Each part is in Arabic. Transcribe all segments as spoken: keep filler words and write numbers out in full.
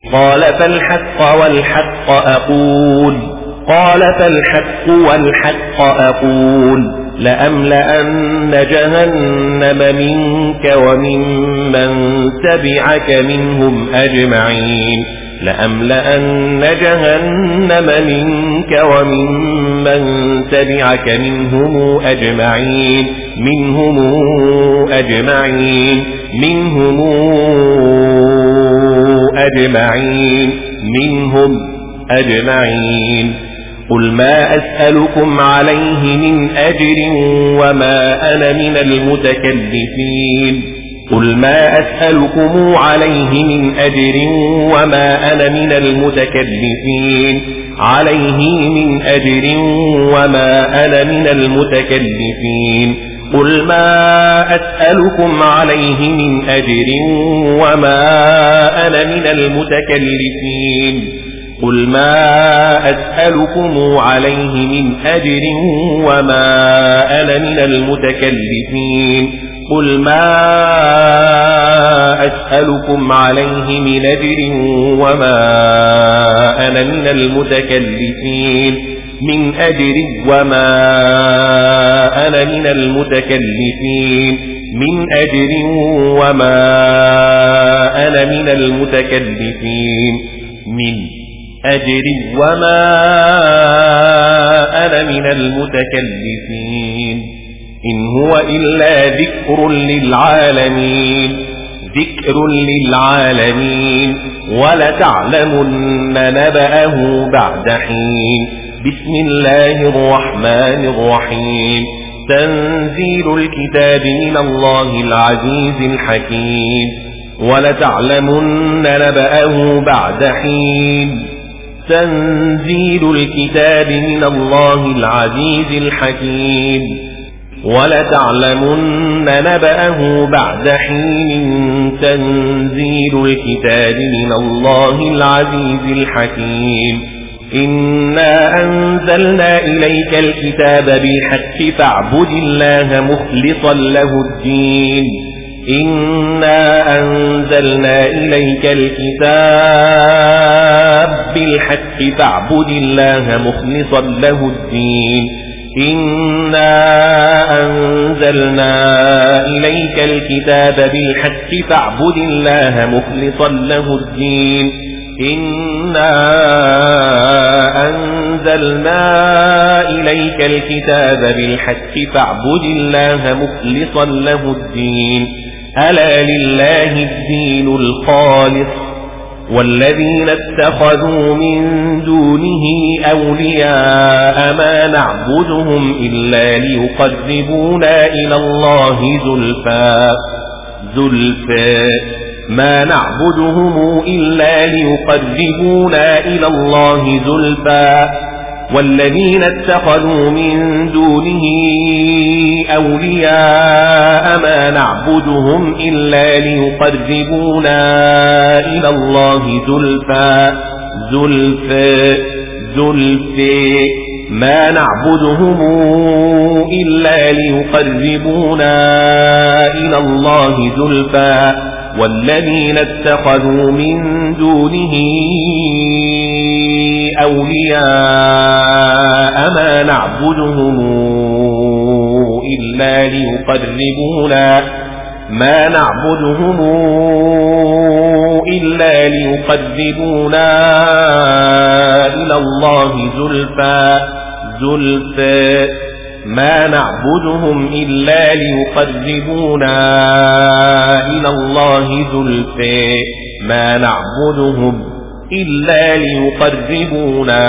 قال فالحق والحق أقول قال فالحق والحق أقول لأملأن جهنم منك وممن تبعك منهم أجمعين لأملأن جهنم منك وممن تبعك منهم أجمعين منهم أجمعين منهم أجمعين منهم أجمعين قل ما أسألكم عليه من أجر وما أنا من المتكلفين قل ما أسألكم عليه من أجر وما أنا من المتكلفين عليه من أجر وما أنا من المتكلفين قل ما أسألكم عليه من أجر وما أنا من المتكلفين قل ما أسألكم عليه من أجر وما أنا من المتكلفين قل ما أسألكم عليه من أجر وما أنا من المتكلفين من أجر وما أنا من المتكلفين من أجر وما أنا من المتكلفين من أجر وما أنا من المتكلفين إن هو إلا ذكر للعالمين ذكر للعالمين ولتعلمن نبأه بعد حين بسم الله الرحمن الرحيم تنزيل الكتاب من الله العزيز الحكيم ولتعلمن نبأه بعد حين تنزيل الكتاب من الله العزيز الحكيم ولتعلمن نبأه بعد حين تنزيل الكتاب من الله العزيز الحكيم إنا أنزلنا إليك الكتاب بالحق فاعبد الله مخلصا له الدين إنا أنزلنا إليك الكتاب بالحق فاعبد الله مخلصا له الدين إنا أنزلنا إليك الكتاب بالحق فاعبد الله مخلصا له الدين إنا أنزلنا إليك الكتاب بالحق فاعبد الله مخلصا له الدين ألا لله الدين الخالص والذين اتخذوا من دونه أولياء ما نعبدهم إلا ليقربونا إلى الله زلفى زلفى ما نعبدهم إلا ليقربونا إلى الله زلفى والذين اتخذوا من دونه أولياء ما نعبدهم إلا ليقربونا إلى الله زلفى زلفى زلفى ما نعبدهم إلا ليقربونا إلى الله زلفى والذين اتخذوا من دونه أولياء ما نعبدهم إلا ليقربونا ما نعبدهم إلا ليقربونا إلى الله زلفى زلفى ما نعبدهم إلا ليقربونا إلى الله زلفى ما نعبدهم إلا ليقربونا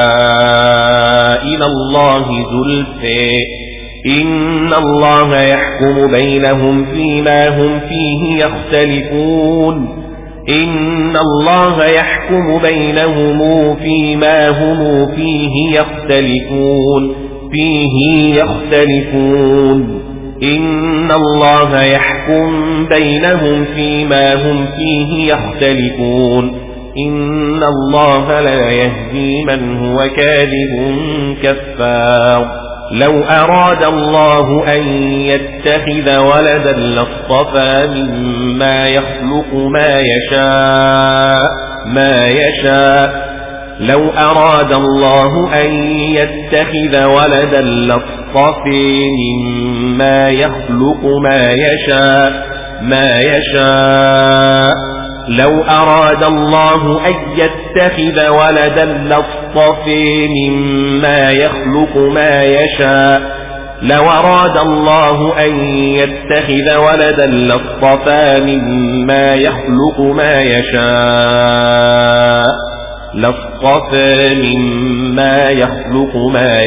إلى الله زلفى إن الله يحكم بينهم فيما هم فيه يختلفون إن الله يحكم بينهم فيما هم فيه يختلفون فيه يختلفون إن الله يحكم بينهم فيما هم فيه يختلفون إن الله لا يهدي من هو كاذب كفار لو أراد الله أن يتخذ ولدا لاصطفى مما يخلق ما يشاء ما يشاء لو أراد الله أن يتخذ ولدا لاصطفى مما يخلق ما يشاء ما يشاء لو أراد الله أن يتخذ ولدا لاصطفى مما يخلق ما يشاء لو أراد الله أن يتخذ ولدا لاصطفى مما يخلق ما يشاء لاصطفى مما يخلق ما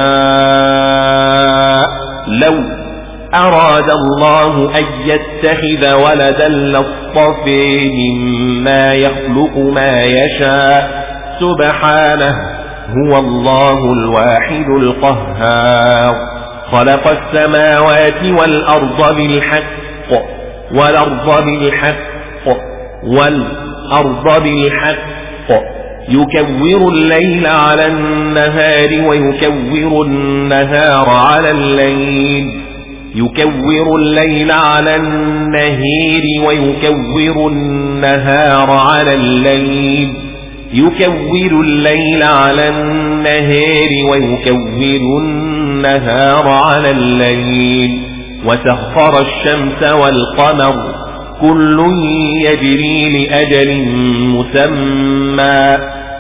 يشاء لو أراد الله أن يتخذ ولدا لاصطفى مما يخلق ما يشاء سبحانه هو الله الواحد القهار خلق السماوات والأرض بالحق والأرض بالحق والأرض بالحق يكور الليل على النهار ويكور النهار على الليل يكور الليل على النهار ويكور النهار على الليل يكور الليل على النهار ويكور النهار على الليل وسخر الشمس والقمر كل يجري لأجل مسمى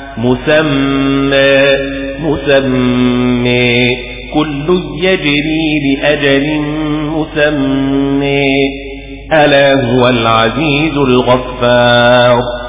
مسمى مسمى كل يجري لأجل مسمى ألا هو العزيز الغفار